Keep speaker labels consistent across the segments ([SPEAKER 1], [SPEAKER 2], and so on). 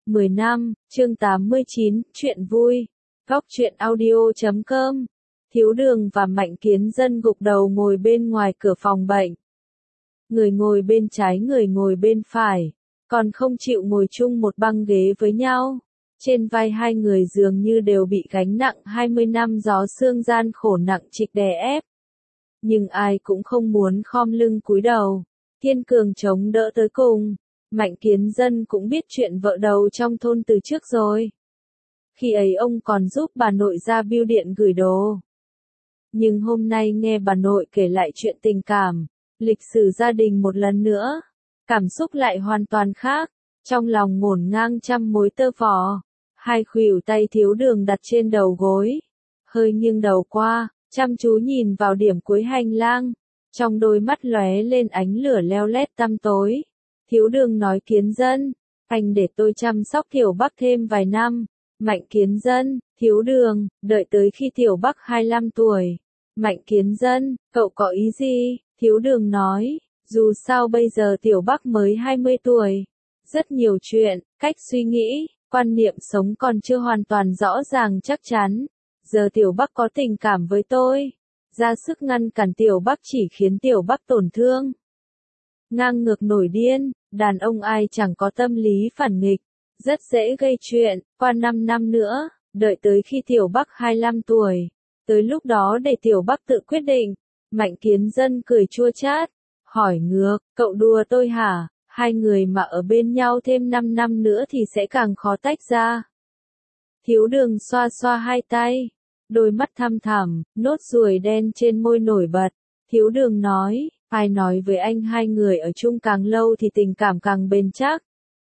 [SPEAKER 1] 10 năm, chương 89, chuyện vui. Góc truyện audio.com. Thiếu Đường và Mạnh Kiến Dân gục đầu ngồi bên ngoài cửa phòng bệnh. Người ngồi bên trái, người ngồi bên phải, còn không chịu ngồi chung một băng ghế với nhau. Trên vai hai người dường như đều bị gánh nặng 20 năm gió sương gian khổ nặng trịch đè ép. Nhưng ai cũng không muốn khom lưng cúi đầu, kiên cường chống đỡ tới cùng. Mạnh Kiến Dân cũng biết chuyện vợ đầu trong thôn từ trước rồi. Khi ấy ông còn giúp bà nội ra bưu điện gửi đồ. Nhưng hôm nay nghe bà nội kể lại chuyện tình cảm, lịch sử gia đình một lần nữa, cảm xúc lại hoàn toàn khác, trong lòng ngổn ngang trăm mối tơ vò. Hai khuỷu tay Thiếu Đường đặt trên đầu gối, hơi nghiêng đầu qua, chăm chú nhìn vào điểm cuối hành lang, trong đôi mắt lóe lên ánh lửa leo lét tăm tối. Thiếu Đường nói: Kiến Dân, anh để tôi chăm sóc Tiểu Bắc thêm vài năm. Mạnh Kiến Dân: Thiếu Đường, đợi tới khi Tiểu Bắc 25 tuổi. Mạnh Kiến Dân: Cậu có ý gì? Thiếu Đường nói: Dù sao bây giờ Tiểu Bắc mới 20 tuổi. Rất nhiều chuyện, cách suy nghĩ, quan niệm sống còn chưa hoàn toàn rõ ràng chắc chắn. Giờ Tiểu Bắc có tình cảm với tôi, ra sức ngăn cản Tiểu Bắc chỉ khiến Tiểu Bắc tổn thương. Ngang ngược nổi điên, đàn ông ai chẳng có tâm lý phản nghịch, rất dễ gây chuyện. Qua 5 năm nữa, đợi tới khi Tiểu Bắc 25 tuổi, tới lúc đó để Tiểu Bắc tự quyết định. Mạnh Kiến Dân cười chua chát, hỏi ngược: Cậu đùa tôi hả? Hai người mà ở bên nhau thêm 5 năm nữa thì sẽ càng khó tách ra. Thiếu Đường xoa xoa hai tay, đôi mắt thăm thẳm, nốt ruồi đen trên môi nổi bật. Thiếu Đường nói: Ai nói với anh hai người ở chung càng lâu thì tình cảm càng bền chắc,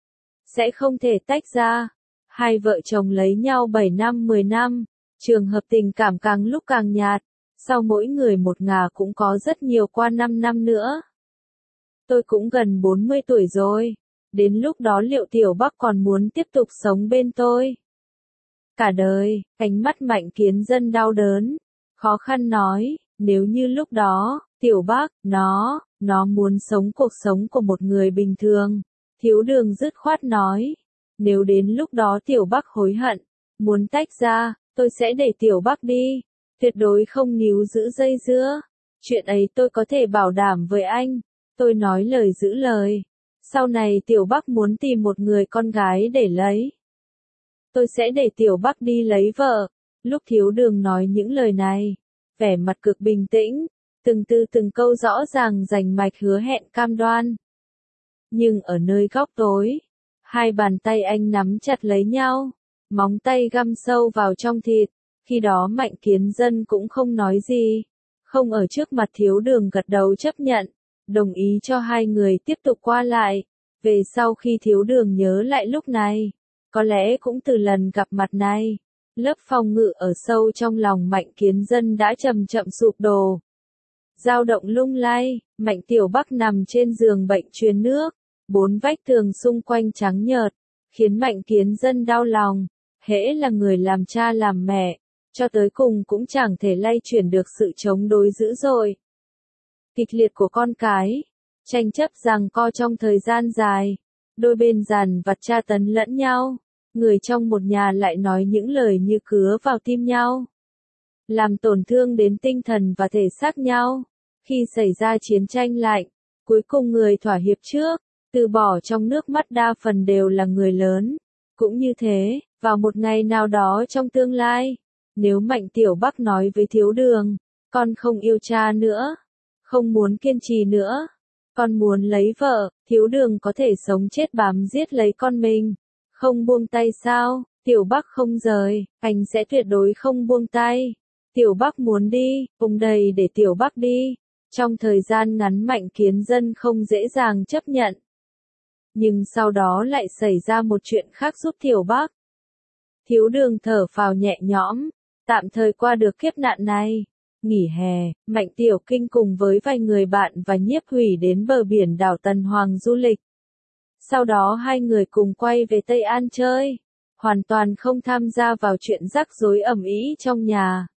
[SPEAKER 1] sẽ không thể tách ra. Hai vợ chồng lấy nhau 7 năm 10 năm, trường hợp tình cảm càng lúc càng nhạt, sau mỗi người một ngả cũng có rất nhiều qua 5 năm nữa. Tôi cũng gần 40 tuổi rồi, đến lúc đó liệu Tiểu Bắc còn muốn tiếp tục sống bên tôi cả đời? Ánh mắt Mạnh Kiến Dân đau đớn, khó khăn nói: Nếu như lúc đó, Tiểu Bắc, nó muốn sống cuộc sống của một người bình thường. Thiếu Đường dứt khoát nói: Nếu đến lúc đó Tiểu Bắc hối hận, muốn tách ra, tôi sẽ để Tiểu Bắc đi, tuyệt đối không níu giữ dây dưa. Chuyện ấy tôi có thể bảo đảm với anh, tôi nói lời giữ lời. Sau này Tiểu Bắc muốn tìm một người con gái để lấy, tôi sẽ để Tiểu Bắc đi lấy vợ. Lúc Thiếu Đường nói những lời này, vẻ mặt cực bình tĩnh, từng từ từng câu rõ ràng rành mạch hứa hẹn cam đoan. Nhưng ở nơi góc tối, hai bàn tay anh nắm chặt lấy nhau, móng tay găm sâu vào trong thịt. Khi đó Mạnh Kiến Dân cũng không nói gì, không ở trước mặt Thiếu Đường gật đầu chấp nhận, đồng ý cho hai người tiếp tục qua lại. Về sau khi Thiếu Đường nhớ lại lúc này, có lẽ cũng từ lần gặp mặt này, lớp phòng ngự ở sâu trong lòng Mạnh Kiến Dân đã chậm chậm sụp đổ. Dao động lung lay, Mạnh Tiểu Bắc nằm trên giường bệnh truyền nước, bốn vách tường xung quanh trắng nhợt, khiến Mạnh Kiến Dân đau lòng. Hễ là người làm cha làm mẹ, cho tới cùng cũng chẳng thể lay chuyển được sự chống đối dữ dội, kịch liệt của con cái, tranh chấp giằng co trong thời gian dài, đôi bên dằn vặt tra tấn lẫn nhau, người trong một nhà lại nói những lời như cứa vào tim nhau, làm tổn thương đến tinh thần và thể xác nhau. Khi xảy ra chiến tranh lạnh, cuối cùng người thỏa hiệp trước, từ bỏ trong nước mắt đa phần đều là người lớn. Cũng như thế, vào một ngày nào đó trong tương lai, nếu Mạnh Tiểu Bắc nói với Thiếu Đường: Con không yêu cha nữa, không muốn kiên trì nữa, con muốn lấy vợ. Thiếu Đường có thể sống chết bám giết lấy con mình, không buông tay sao? Tiểu Bắc không rời, anh sẽ tuyệt đối không buông tay. Tiểu Bắc muốn đi, ông đầy để Tiểu Bắc đi. Trong thời gian ngắn Mạnh Kiến Dân không dễ dàng chấp nhận. Nhưng sau đó lại xảy ra một chuyện khác giúp Tiểu Bắc. Thiếu Đường thở phào nhẹ nhõm, tạm thời qua được kiếp nạn này. Nghỉ hè, Mạnh Tiểu Kinh cùng với vài người bạn và Nhiếp Hủy đến bờ biển đảo Tần Hoàng du lịch. Sau đó hai người cùng quay về Tây An chơi, hoàn toàn không tham gia vào chuyện rắc rối ầm ĩ trong nhà.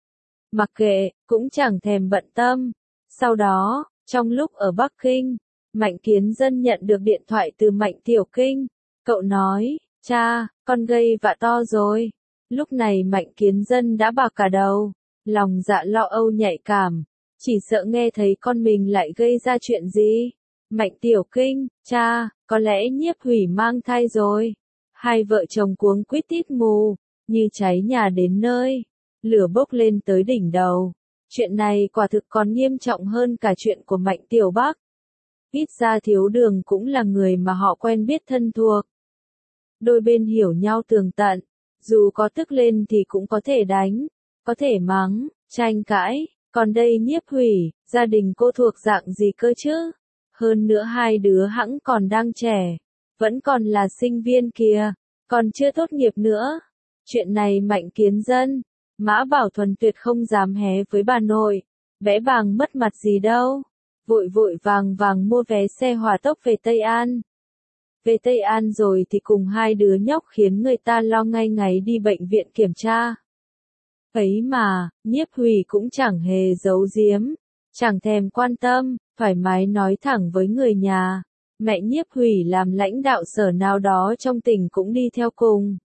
[SPEAKER 1] Mặc kệ, cũng chẳng thèm bận tâm. Sau đó, trong lúc ở Bắc Kinh, Mạnh Kiến Dân nhận được điện thoại từ Mạnh Tiểu Kinh. Cậu nói: cha, con gây vạ to rồi. Lúc này Mạnh Kiến Dân đã bạc cả đầu, lòng dạ lo âu nhạy cảm, chỉ sợ nghe thấy con mình lại gây ra chuyện gì. Mạnh Tiểu Kinh, cha, có lẽ Nhiếp Hủy mang thai rồi. Hai vợ chồng cuống quýt tít mù, như cháy nhà đến nơi, lửa bốc lên tới đỉnh đầu. Chuyện này quả thực còn nghiêm trọng hơn cả chuyện của Mạnh Tiểu Bắc. Ít ra Thiếu Đường cũng là người mà họ quen biết thân thuộc. Đôi bên hiểu nhau tường tận, dù có tức lên thì cũng có thể đánh, có thể mắng, tranh cãi, còn đây Nhiếp Hủy, gia đình cô thuộc dạng gì cơ chứ? Hơn nữa hai đứa hẵng còn đang trẻ, vẫn còn là sinh viên kìa, còn chưa tốt nghiệp nữa. Chuyện này Mạnh Kiến Dân, Mã Bảo Thuần tuyệt không dám hé với bà nội, bẽ bàng mất mặt gì đâu. Vội vội vàng vàng mua vé xe hỏa tốc về Tây An. Về Tây An rồi thì cùng hai đứa nhóc khiến người ta lo ngay ngáy đi bệnh viện kiểm tra. Ấy mà, Nhiếp Hủy cũng chẳng hề giấu giếm, chẳng thèm quan tâm, thoải mái nói thẳng với người nhà. Mẹ Nhiếp Hủy làm lãnh đạo sở nào đó trong tỉnh cũng đi theo cùng.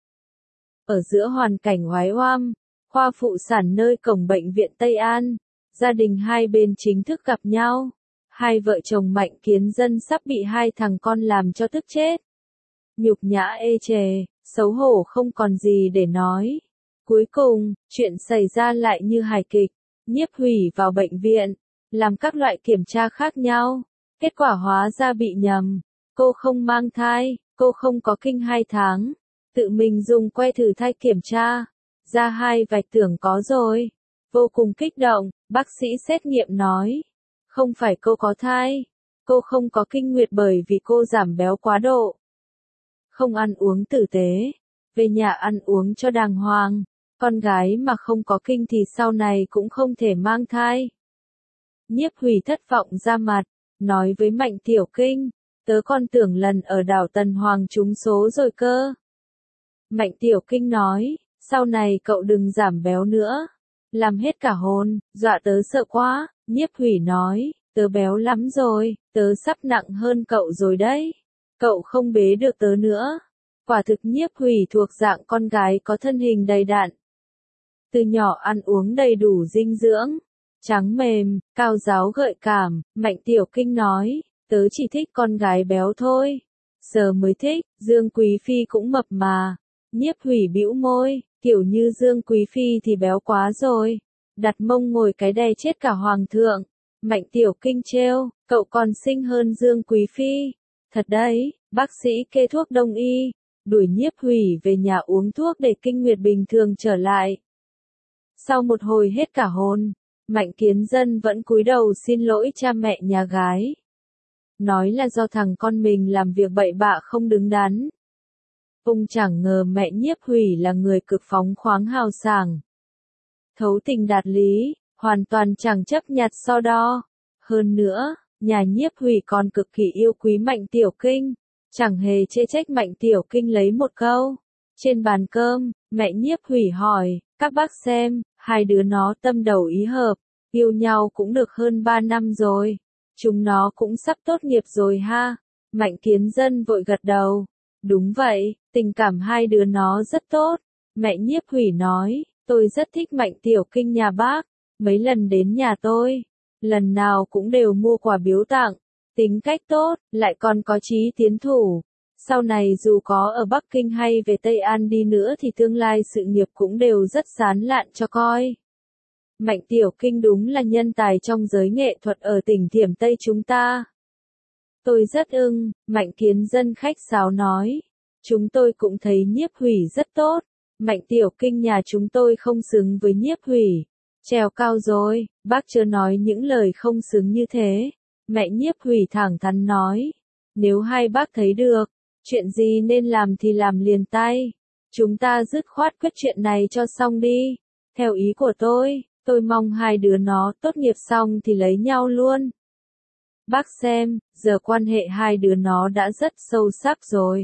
[SPEAKER 1] Ở giữa hoàn cảnh oái oăm, khoa phụ sản nơi cổng bệnh viện Tây An, gia đình hai bên chính thức gặp nhau. Hai vợ chồng Mạnh Kiến Dân sắp bị hai thằng con làm cho tức chết. Nhục nhã ê chề, xấu hổ không còn gì để nói. Cuối cùng, chuyện xảy ra lại như hài kịch. Nhiếp Hủy vào bệnh viện, làm các loại kiểm tra khác nhau. Kết quả hóa ra bị nhầm. Cô không mang thai, cô không có kinh 2 tháng. Tự mình dùng que thử thai kiểm tra. Ra hai vạch tưởng có rồi. Vô cùng kích động, bác sĩ xét nghiệm nói. Không phải cô có thai. Cô không có kinh nguyệt bởi vì cô giảm béo quá độ. Không ăn uống tử tế. Về nhà ăn uống cho đàng hoàng. Con gái mà không có kinh thì sau này cũng không thể mang thai. Nhiếp Hủy thất vọng ra mặt, nói với Mạnh Tiểu Kinh, tớ còn tưởng lần ở đảo Tần Hoàng trúng số rồi cơ. Mạnh Tiểu Kinh nói, sau này cậu đừng giảm béo nữa. Làm hết cả hồn, dọa tớ sợ quá. Nhiếp Hủy nói, tớ béo lắm rồi, tớ sắp nặng hơn cậu rồi đấy. Cậu không bế được tớ nữa. Quả thực Nhiếp Hủy thuộc dạng con gái có thân hình đầy đặn. Từ nhỏ ăn uống đầy đủ dinh dưỡng, trắng mềm, cao ráo gợi cảm. Mạnh Tiểu Kinh nói, tớ chỉ thích con gái béo thôi. Giờ mới thích, Dương Quý Phi cũng mập mà. Nhiếp Hủy bĩu môi, kiểu như Dương Quý Phi thì béo quá rồi. Đặt mông ngồi cái đè chết cả hoàng thượng. Mạnh Tiểu Kinh trêu, cậu còn xinh hơn Dương Quý Phi. Thật đấy, bác sĩ kê thuốc đông y, đuổi Nhiếp Hủy về nhà uống thuốc để kinh nguyệt bình thường trở lại. Sau một hồi hết cả hồn, Mạnh Kiến Dân vẫn cúi đầu xin lỗi cha mẹ nhà gái. Nói là do thằng con mình làm việc bậy bạ không đứng đắn. Ông chẳng ngờ mẹ Nhiếp Hủy là người cực phóng khoáng hào sảng. Thấu tình đạt lý, hoàn toàn chẳng chấp nhặt so đo. Hơn nữa, nhà Nhiếp Hủy còn cực kỳ yêu quý Mạnh Tiểu Kinh, chẳng hề chê trách Mạnh Tiểu Kinh lấy một câu. Trên bàn cơm, mẹ Nhiếp Hủy hỏi, các bác xem, hai đứa nó tâm đầu ý hợp, yêu nhau cũng được hơn 3 năm rồi. Chúng nó cũng sắp tốt nghiệp rồi ha. Mạnh Kiến Dân vội gật đầu. Đúng vậy, tình cảm hai đứa nó rất tốt. Mẹ Nhiếp Hủy nói, tôi rất thích Mạnh Tiểu Kinh nhà bác. Mấy lần đến nhà tôi, lần nào cũng đều mua quà biếu tặng. Tính cách tốt, lại còn có chí tiến thủ. Sau này dù có ở Bắc Kinh hay về Tây An đi nữa thì tương lai sự nghiệp cũng đều rất sán lạn cho coi. Mạnh Tiểu Kinh đúng là nhân tài trong giới nghệ thuật ở tỉnh Thiểm Tây chúng ta. Tôi rất ưng, Mạnh Kiến Dân khách sáo nói. Chúng tôi cũng thấy Nhiếp Hủy rất tốt. Mạnh Tiểu Kinh nhà chúng tôi không xứng với Nhiếp Hủy. Trèo cao rồi, bác chưa nói những lời không xứng như thế. Mẹ Nhiếp Hủy thẳng thắn nói. Nếu hai bác thấy được, chuyện gì nên làm thì làm liền tay. Chúng ta dứt khoát quyết chuyện này cho xong đi. Theo ý của tôi mong hai đứa nó tốt nghiệp xong thì lấy nhau luôn. Bác xem, giờ quan hệ hai đứa nó đã rất sâu sắc rồi.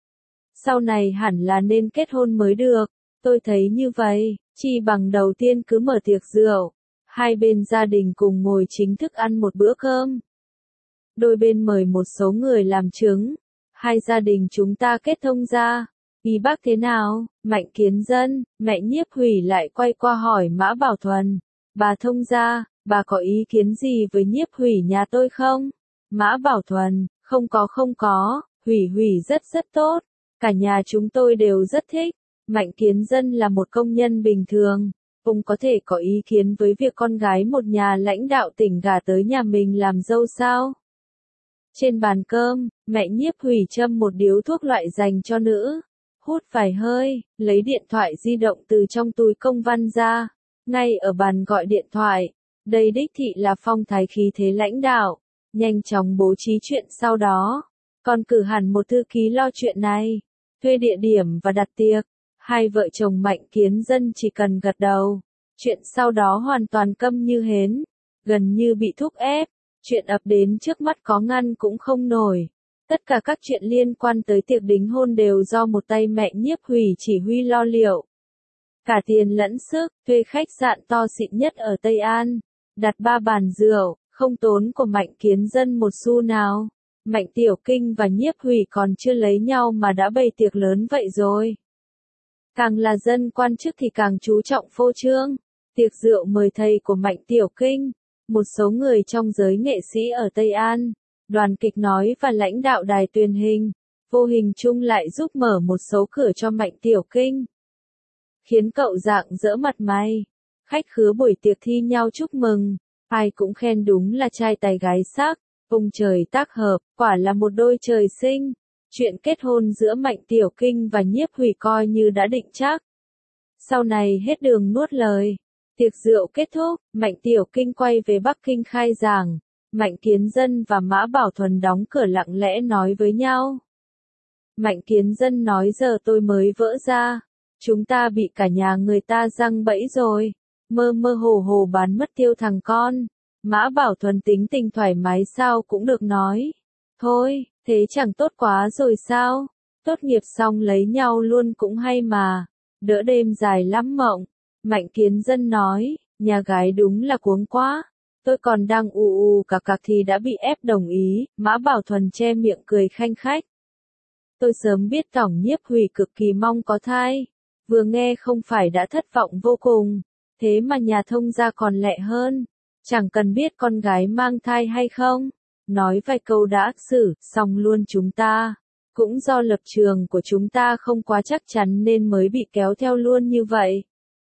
[SPEAKER 1] Sau này hẳn là nên kết hôn mới được. Tôi thấy như vậy, chi bằng đầu tiên cứ mở tiệc rượu. Hai bên gia đình cùng ngồi chính thức ăn một bữa cơm. Đôi bên mời một số người làm chứng. Hai gia đình chúng ta kết thông ra. Ý bác thế nào? Mạnh Kiến Dân, mẹ Nhiếp Hủy lại quay qua hỏi Mã Bảo Thuần. Bà thông gia, bà có ý kiến gì với Nhiếp Hủy nhà tôi không? Mã Bảo Thuần, không có, Hủy Hủy rất tốt. Cả nhà chúng tôi đều rất thích. Mạnh Kiến Dân là một công nhân bình thường. Ông có thể có ý kiến với việc con gái một nhà lãnh đạo tỉnh gả tới nhà mình làm dâu sao? Trên bàn cơm, mẹ Nhiếp Hủy châm một điếu thuốc loại dành cho nữ. Hút vài hơi, lấy điện thoại di động từ trong túi công văn ra. Ngay ở bàn gọi điện thoại. Đây đích thị là phong thái khí thế lãnh đạo. Nhanh chóng bố trí chuyện sau đó. Còn cử hẳn một thư ký lo chuyện này. Thuê địa điểm và đặt tiệc. Hai vợ chồng Mạnh Kiến Dân chỉ cần gật đầu. Chuyện sau đó hoàn toàn câm như hến. Gần như bị thúc ép. Chuyện ập đến trước mắt có ngăn cũng không nổi. Tất cả các chuyện liên quan tới tiệc đính hôn đều do một tay mẹ Nhiếp Hủy chỉ huy lo liệu. Cả tiền lẫn sức, thuê khách sạn to xịn nhất ở Tây An. Đặt 3 bàn rượu, không tốn của Mạnh Kiến Dân một xu nào. Mạnh Tiểu Kinh và Nhiếp Hủy còn chưa lấy nhau mà đã bày tiệc lớn vậy rồi. Càng là dân quan chức thì càng chú trọng phô trương. Tiệc rượu mời thầy của Mạnh Tiểu Kinh, một số người trong giới nghệ sĩ ở Tây An, đoàn kịch nói và lãnh đạo đài truyền hình, vô hình chung lại giúp mở một số cửa cho Mạnh Tiểu Kinh. Khiến cậu rạng rỡ mặt mày. Khách khứa buổi tiệc thi nhau chúc mừng, ai cũng khen đúng là trai tài gái sắc, ông trời tác hợp, quả là một đôi trời sinh. Chuyện kết hôn giữa Mạnh Tiểu Kinh và Nhiếp Hủy coi như đã định chắc. Sau này hết đường nuốt lời. Tiệc rượu kết thúc, Mạnh Tiểu Kinh quay về Bắc Kinh khai giảng. Mạnh Kiến Dân và Mã Bảo Thuần đóng cửa lặng lẽ nói với nhau. Mạnh Kiến Dân nói giờ tôi mới vỡ ra. Chúng ta bị cả nhà người ta giăng bẫy rồi. Mơ mơ hồ hồ bán mất tiêu thằng con. Mã Bảo Thuần tính tình thoải mái sao cũng được nói. Thôi, thế chẳng tốt quá rồi sao? Tốt nghiệp xong lấy nhau luôn cũng hay mà. Đỡ đêm dài lắm mộng. Mạnh Kiến Dân nói, nhà gái đúng là cuống quá. Tôi còn đang cà cạc thì đã bị ép đồng ý. Mã Bảo Thuần che miệng cười khanh khách. Tôi sớm biết Tổng Nhiếp Hủy cực kỳ mong có thai. Vừa nghe không phải đã thất vọng vô cùng. Thế mà nhà thông gia còn lẹ hơn. Chẳng cần biết con gái mang thai hay không. Nói vài câu đã xử, xong luôn chúng ta. Cũng do lập trường của chúng ta không quá chắc chắn nên mới bị kéo theo luôn như vậy.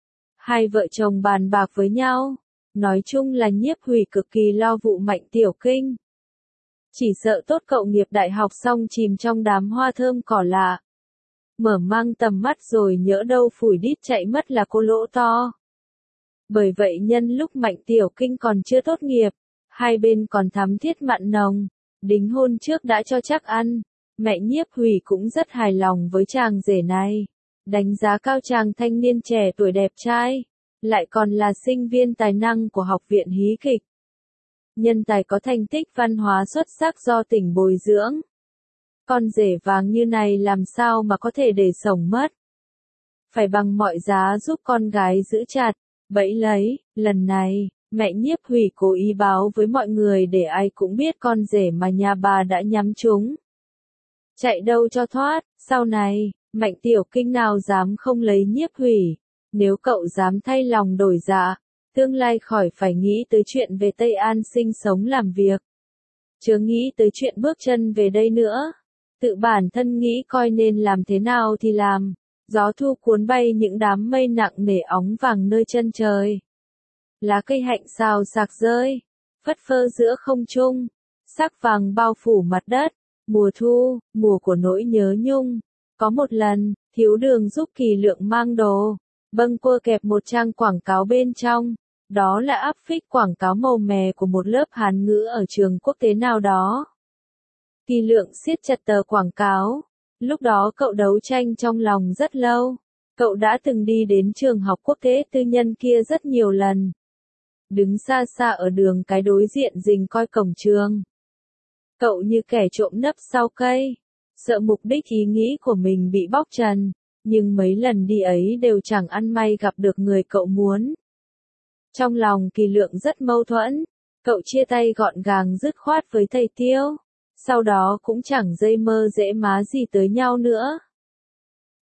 [SPEAKER 1] Hai vợ chồng bàn bạc với nhau. Nói chung là Nhiếp Hủy cực kỳ lo vụ Mạnh Tiểu Kinh. Chỉ sợ tốt cậu nghiệp đại học xong chìm trong đám hoa thơm cỏ lạ. Mở mang tầm mắt rồi nhỡ đâu phủi đít chạy mất là cô lỗ to. Bởi vậy nhân lúc Mạnh Tiểu Kinh còn chưa tốt nghiệp, hai bên còn thắm thiết mặn nồng, đính hôn trước đã cho chắc ăn. Mẹ Nhiếp Hủy cũng rất hài lòng với chàng rể này, đánh giá cao chàng thanh niên trẻ tuổi đẹp trai, lại còn là sinh viên tài năng của Học viện Hí kịch. Nhân tài có thành tích văn hóa xuất sắc do tỉnh bồi dưỡng. Con rể vàng như này làm sao mà có thể để sống mất. Phải bằng mọi giá giúp con gái giữ chặt, bẫy lấy. Lần này, mẹ Nhiếp Hủy cố ý báo với mọi người để ai cũng biết con rể mà nhà bà đã nhắm trúng. Chạy đâu cho thoát, sau này, Mạnh Tiểu Kinh nào dám không lấy Nhiếp Hủy. Nếu cậu dám thay lòng đổi dạ, tương lai khỏi phải nghĩ tới chuyện về Tây An sinh sống làm việc. Chớ nghĩ tới chuyện bước chân về đây nữa. Tự bản thân nghĩ coi nên làm thế nào thì làm. Gió thu cuốn bay những đám mây nặng nề óng vàng nơi chân trời. Lá cây hạnh xào xạc rơi, phất phơ giữa không trung, sắc vàng bao phủ mặt đất. Mùa thu, mùa của nỗi nhớ nhung. Có một lần, Thiếu Đường giúp Kỳ Lượng mang đồ, bâng quơ kẹp một trang quảng cáo bên trong. Đó là áp phích quảng cáo màu mè của một lớp Hán ngữ ở trường quốc tế nào đó. Kỳ Lượng siết chặt tờ quảng cáo. Lúc đó cậu đấu tranh trong lòng rất lâu. Cậu đã từng đi đến trường học quốc tế tư nhân kia rất nhiều lần. Đứng xa xa ở đường cái đối diện rình coi cổng trường. Cậu như kẻ trộm nấp sau cây. Sợ mục đích ý nghĩ của mình bị bóc trần. Nhưng mấy lần đi ấy đều chẳng ăn may gặp được người cậu muốn. Trong lòng Kỳ Lượng rất mâu thuẫn. Cậu chia tay gọn gàng dứt khoát với thầy Tiêu. Sau đó cũng chẳng dây mơ dễ má gì tới nhau nữa.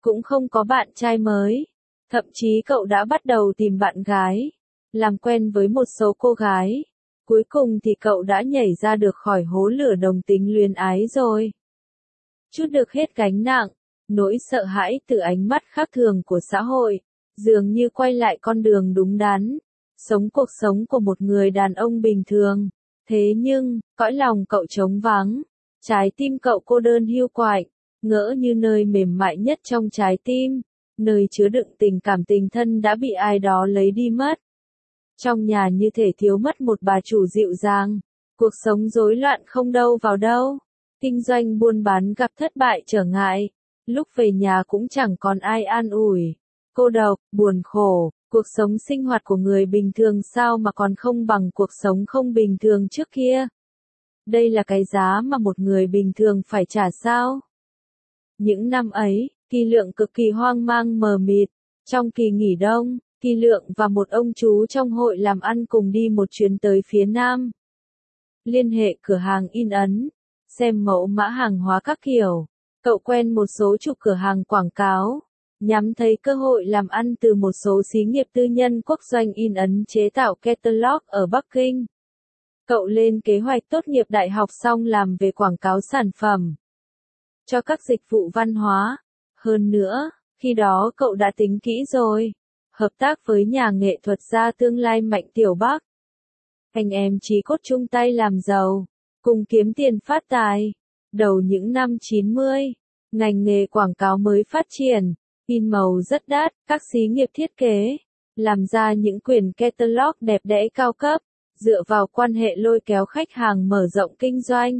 [SPEAKER 1] cũng không có bạn trai mới. Thậm chí cậu đã bắt đầu tìm bạn gái, làm quen với một số cô gái. Cuối cùng thì cậu đã nhảy ra được khỏi hố lửa đồng tính luyến ái rồi. Trút được hết gánh nặng, nỗi sợ hãi từ ánh mắt khác thường của xã hội, dường như quay lại con đường đúng đắn, sống cuộc sống của một người đàn ông bình thường. Thế nhưng, cõi lòng cậu trống vắng, trái tim cậu cô đơn hiu quạnh, ngỡ như nơi mềm mại nhất trong trái tim, nơi chứa đựng tình cảm tình thân đã bị ai đó lấy đi mất. Trong nhà như thể thiếu mất một bà chủ dịu dàng, cuộc sống rối loạn không đâu vào đâu, kinh doanh buôn bán gặp thất bại trở ngại, lúc về nhà cũng chẳng còn ai an ủi, cô độc, buồn khổ, cuộc sống sinh hoạt của người bình thường sao mà còn không bằng cuộc sống không bình thường trước kia. Đây là cái giá mà một người bình thường phải trả sao? Những năm ấy, Kỳ Lượng cực kỳ hoang mang mờ mịt. Trong kỳ nghỉ đông, Kỳ Lượng và một ông chú trong hội làm ăn cùng đi một chuyến tới phía Nam. Liên hệ cửa hàng in ấn, xem mẫu mã hàng hóa các kiểu. Cậu quen một số chủ cửa hàng quảng cáo, nhắm thấy cơ hội làm ăn từ một số xí nghiệp tư nhân quốc doanh in ấn chế tạo catalog ở Bắc Kinh. Cậu lên kế hoạch tốt nghiệp đại học xong làm về quảng cáo sản phẩm cho các dịch vụ văn hóa. Hơn nữa, khi đó cậu đã tính kỹ rồi, hợp tác với nhà nghệ thuật gia tương lai Mạnh Tiểu Bắc. Anh em chí cốt chung tay làm giàu, cùng kiếm tiền phát tài. Đầu những năm 90, ngành nghề quảng cáo mới phát triển, in màu rất đắt, các xí nghiệp thiết kế, làm ra những quyển catalog đẹp đẽ cao cấp, dựa vào quan hệ lôi kéo khách hàng mở rộng kinh doanh.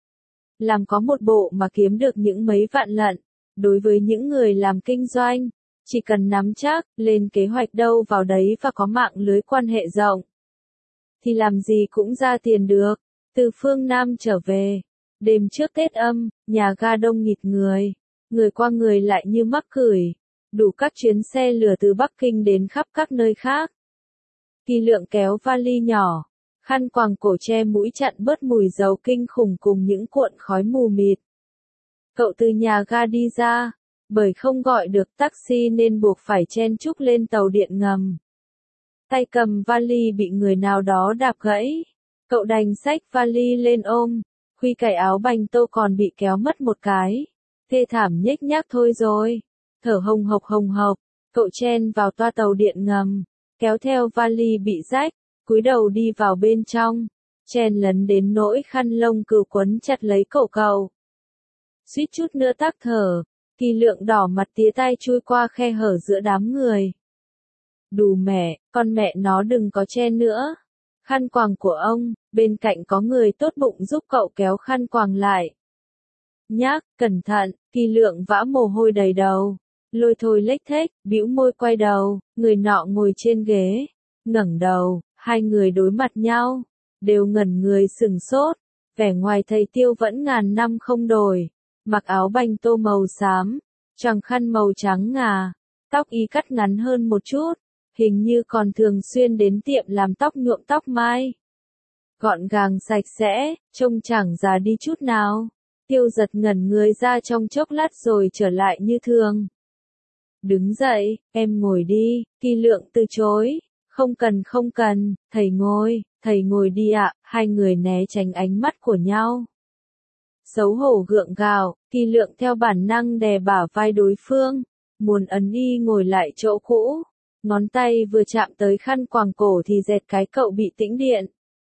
[SPEAKER 1] Làm có một bộ mà kiếm được những mấy vạn lận, đối với những người làm kinh doanh, chỉ cần nắm chắc, lên kế hoạch đâu vào đấy và có mạng lưới quan hệ rộng, thì làm gì cũng ra tiền được. Từ phương Nam trở về, đêm trước Tết Âm, nhà ga đông nghịt người, người qua người lại như mắc cửi, đủ các chuyến xe lửa từ Bắc Kinh đến khắp các nơi khác. Kỳ Lượng kéo vali nhỏ, khăn quàng cổ che mũi chặn bớt mùi dầu kinh khủng cùng những cuộn khói mù mịt. Cậu từ nhà ga đi ra, bởi không gọi được taxi nên buộc phải chen chúc lên tàu điện ngầm. Tay cầm vali bị người nào đó đạp gãy, cậu đành xách vali lên ôm, khuy cài áo bành tô còn bị kéo mất một cái. Thê thảm nhếch nhác thôi rồi, thở hồng hộc, cậu chen vào toa tàu điện ngầm, kéo theo vali bị rách, cúi đầu đi vào bên trong, chen lấn đến nỗi khăn lông cừu quấn chặt lấy cổ cậu. Suýt chút nữa tắc thở, Kỳ Lượng đỏ mặt tía tay chui qua khe hở giữa đám người. Đù mẹ, con mẹ nó đừng có chen nữa. Khăn quàng của ông, bên cạnh có người tốt bụng giúp cậu kéo khăn quàng lại. Nhác, cẩn thận, Kỳ Lượng vã mồ hôi đầy đầu, lôi thôi lếch thếch, bĩu môi quay đầu, người nọ ngồi trên ghế, ngẩng đầu, hai người đối mặt nhau, đều ngẩn người sừng sốt, vẻ ngoài thầy Tiêu vẫn ngàn năm không đổi, mặc áo bành tô màu xám, choàng khăn màu trắng ngà, tóc y cắt ngắn hơn một chút, hình như còn thường xuyên đến tiệm làm tóc nhuộm tóc mai. Gọn gàng sạch sẽ, trông chẳng già đi chút nào. Tiêu Giật ngẩn người ra trong chốc lát rồi trở lại như thường. Đứng dậy, em ngồi đi, Kỳ Lượng từ chối. Không cần, thầy ngồi đi ạ, hai người né tránh ánh mắt của nhau. Xấu hổ gượng gạo, Kỳ Lượng theo bản năng đè bả vai đối phương, muốn ấn y ngồi lại chỗ cũ. Ngón tay vừa chạm tới khăn quàng cổ thì dẹt cái cậu bị tĩnh điện.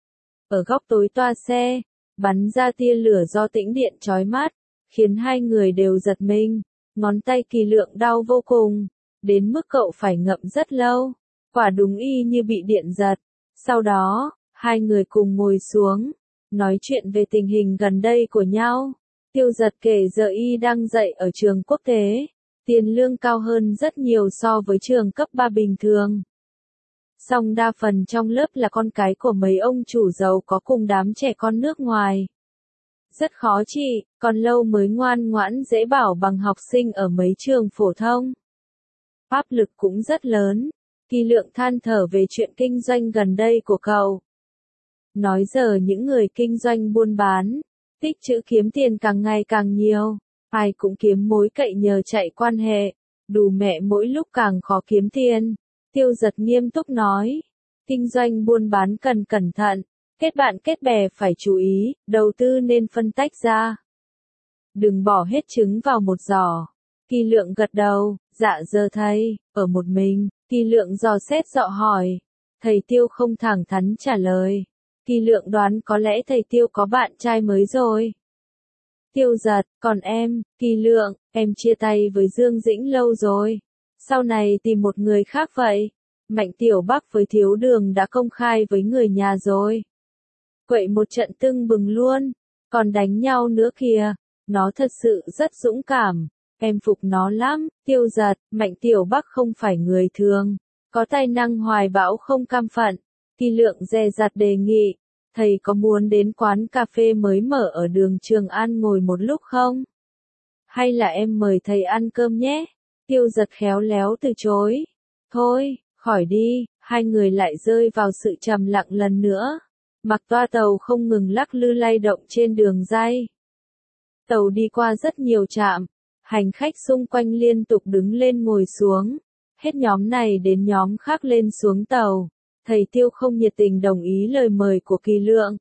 [SPEAKER 1] Ở góc tối toa xe, bắn ra tia lửa do tĩnh điện chói mắt, khiến hai người đều giật mình. Ngón tay Kỳ Lượng đau vô cùng, đến mức cậu phải ngậm rất lâu. Quả đúng y như bị điện giật. Sau đó, hai người cùng ngồi xuống, nói chuyện về tình hình gần đây của nhau. Tiêu Giật kể giờ y đang dạy ở trường quốc tế, tiền lương cao hơn rất nhiều so với trường cấp 3 bình thường. Song đa phần trong lớp là con cái của mấy ông chủ giàu có cùng đám trẻ con nước ngoài. Rất khó trị, còn lâu mới ngoan ngoãn dễ bảo bằng học sinh ở mấy trường phổ thông. Áp lực cũng rất lớn. Kỳ Lượng than thở về chuyện kinh doanh gần đây của cậu. Nói giờ những người kinh doanh buôn bán, tích trữ kiếm tiền càng ngày càng nhiều, ai cũng kiếm mối cậy nhờ chạy quan hệ, Đủ mẹ mỗi lúc càng khó kiếm tiền. Tiêu Giật nghiêm túc nói. Kinh doanh buôn bán cần cẩn thận, kết bạn kết bè phải chú ý, đầu tư nên phân tách ra. Đừng bỏ hết trứng vào một giỏ. Kỳ Lượng gật đầu, dạ giờ thầy, ở một mình. Kỳ Lượng dò xét dọ hỏi. Thầy Tiêu không thẳng thắn trả lời. Kỳ Lượng đoán có lẽ thầy Tiêu có bạn trai mới rồi. Tiêu Giật, còn em, Kỳ Lượng, em chia tay với Dương Dĩnh lâu rồi. Sau này tìm một người khác vậy. Mạnh Tiểu Bắc với Thiếu Đường đã công khai với người nhà rồi. Quậy một trận tưng bừng luôn, còn đánh nhau nữa kìa. Nó thật sự rất dũng cảm. Em phục nó lắm. Tiêu Giật, Mạnh Tiểu Bắc không phải người thường. Có tài năng hoài bão không cam phận. Kỳ Lượng dè dặt đề nghị. Thầy có muốn đến quán cà phê mới mở ở đường Trường An ngồi một lúc không? Hay là em mời thầy ăn cơm nhé? Tiêu Giật khéo léo từ chối. Thôi, khỏi đi. Hai người lại rơi vào sự trầm lặng lần nữa. Mặc toa tàu không ngừng lắc lư lay động trên đường ray. Tàu đi qua rất nhiều trạm. Hành khách xung quanh liên tục đứng lên ngồi xuống. Hết nhóm này đến nhóm khác lên xuống tàu. Thầy Tiêu không nhiệt tình đồng ý lời mời của Kỳ Lượng.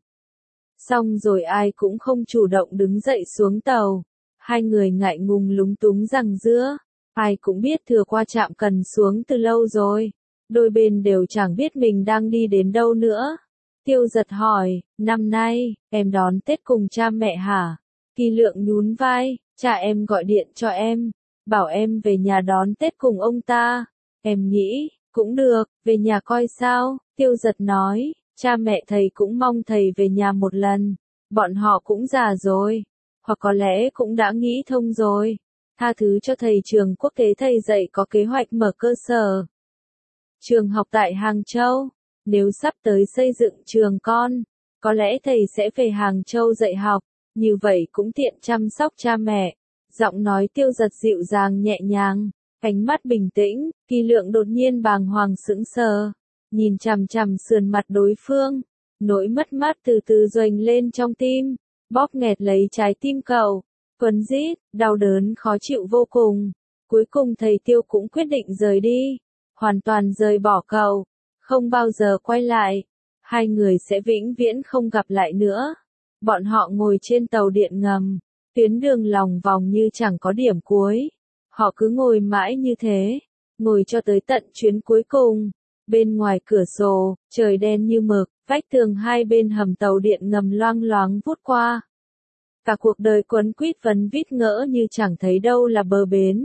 [SPEAKER 1] Xong rồi ai cũng không chủ động đứng dậy xuống tàu. Hai người ngại ngùng lúng túng rằng giữa. Ai cũng biết thừa qua trạm cần xuống từ lâu rồi. Đôi bên đều chẳng biết mình đang đi đến đâu nữa. Tiêu Giật hỏi, năm nay, em đón Tết cùng cha mẹ hả? Kỳ Lượng nhún vai, cha em gọi điện cho em. Bảo em về nhà đón Tết cùng ông ta. Em nghĩ, cũng được, về nhà coi sao, Tiêu Giật nói, cha mẹ thầy cũng mong thầy về nhà một lần, bọn họ cũng già rồi, hoặc có lẽ cũng đã nghĩ thông rồi, tha thứ cho thầy trường quốc tế thầy dạy có kế hoạch mở cơ sở. Trường học tại Hàng Châu, nếu sắp tới xây dựng trường con, có lẽ thầy sẽ về Hàng Châu dạy học, như vậy cũng tiện chăm sóc cha mẹ, giọng nói Tiêu Giật dịu dàng nhẹ nhàng. Ánh mắt bình tĩnh, Kỳ Lượng đột nhiên bàng hoàng sững sờ, nhìn chằm chằm sườn mặt đối phương, nỗi mất mát từ từ dâng lên trong tim, bóp nghẹt lấy trái tim cậu, quấn rít, đau đớn khó chịu vô cùng. Cuối cùng thầy Tiêu cũng quyết định rời đi, hoàn toàn rời bỏ cậu, không bao giờ quay lại, hai người sẽ vĩnh viễn không gặp lại nữa. Bọn họ ngồi trên tàu điện ngầm, tuyến đường lòng vòng như chẳng có điểm cuối. Họ cứ ngồi mãi như thế, ngồi cho tới tận chuyến cuối cùng. Bên ngoài cửa sổ, trời đen như mực, vách tường hai bên hầm tàu điện ngầm loang loáng vút qua. Cả cuộc đời quấn quýt vấn vít ngỡ như chẳng thấy đâu là bờ bến.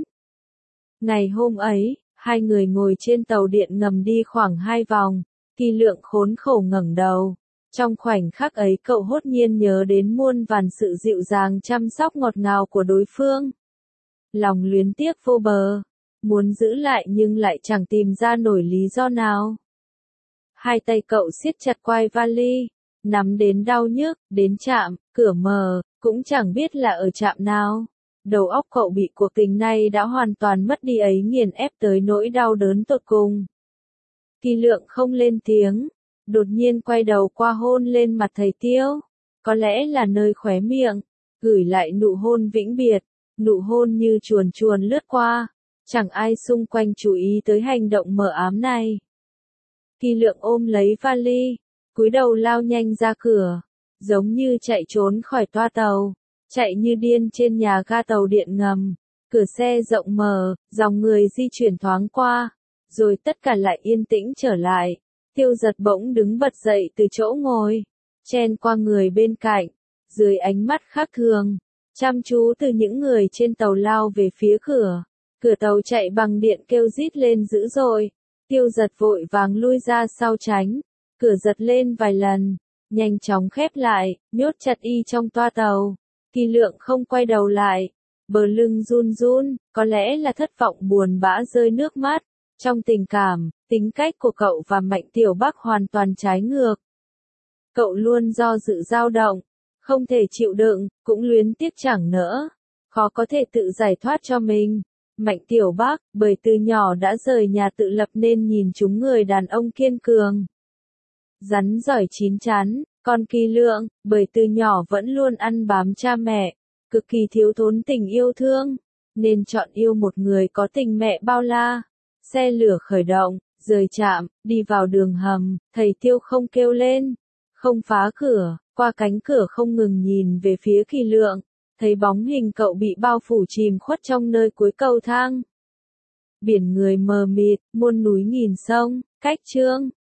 [SPEAKER 1] Ngày hôm ấy, hai người ngồi trên tàu điện ngầm đi khoảng 2 vòng, Kỳ Lượng khốn khổ ngẩng đầu. Trong khoảnh khắc ấy cậu hốt nhiên nhớ đến muôn vàn sự dịu dàng chăm sóc ngọt ngào của đối phương. Lòng luyến tiếc vô bờ, muốn giữ lại nhưng lại chẳng tìm ra nổi lý do nào. Hai tay cậu siết chặt quai vali, nắm đến đau nhức, đến trạm, cửa mở, cũng chẳng biết là ở trạm nào. Đầu óc cậu bị cuộc tình này đã hoàn toàn mất đi ấy nghiền ép tới nỗi đau đớn tột cùng. Kỳ Lượng không lên tiếng, đột nhiên quay đầu qua hôn lên mặt thầy Tiêu, có lẽ là nơi khóe miệng, gửi lại nụ hôn vĩnh biệt. Nụ hôn như chuồn chuồn lướt qua, chẳng ai xung quanh chú ý tới hành động mờ ám này. Kỳ Lượng ôm lấy vali, cúi đầu lao nhanh ra cửa, giống như chạy trốn khỏi toa tàu, chạy như điên trên nhà ga tàu điện ngầm, cửa xe rộng mở, dòng người di chuyển thoáng qua, rồi tất cả lại yên tĩnh trở lại. Tiêu Giật bỗng đứng bật dậy từ chỗ ngồi, chen qua người bên cạnh, dưới ánh mắt khác thường. Chăm chú từ những người trên tàu lao về phía cửa. Cửa tàu chạy bằng điện kêu rít lên dữ dội. Tiêu Giật vội vàng lui ra sau tránh. Cửa giật lên vài lần, nhanh chóng khép lại, nhốt chặt y trong toa tàu. Kỳ Lượng không quay đầu lại. Bờ lưng run run, có lẽ là thất vọng buồn bã rơi nước mắt. Trong tình cảm, tính cách của cậu và Mạnh Tiểu Bắc hoàn toàn trái ngược. Cậu luôn do dự dao động. Không thể chịu đựng, cũng luyến tiếc chẳng nỡ. Khó có thể tự giải thoát cho mình. Mạnh Tiểu Bắc, bởi từ nhỏ đã rời nhà tự lập nên nhìn chúng người đàn ông kiên cường. Rắn giỏi chín chắn, còn Kỳ Lượng, bởi từ nhỏ vẫn luôn ăn bám cha mẹ, cực kỳ thiếu thốn tình yêu thương. nên chọn yêu một người có tình mẹ bao la. Xe lửa khởi động, rời trạm, đi vào đường hầm, thầy Tiêu không kêu lên, không phá cửa, qua cánh cửa không ngừng nhìn về phía Kỳ Lượng, thấy bóng hình cậu bị bao phủ chìm khuất trong nơi cuối cầu thang. Biển người mờ mịt, muôn núi nghìn sông, cách Trương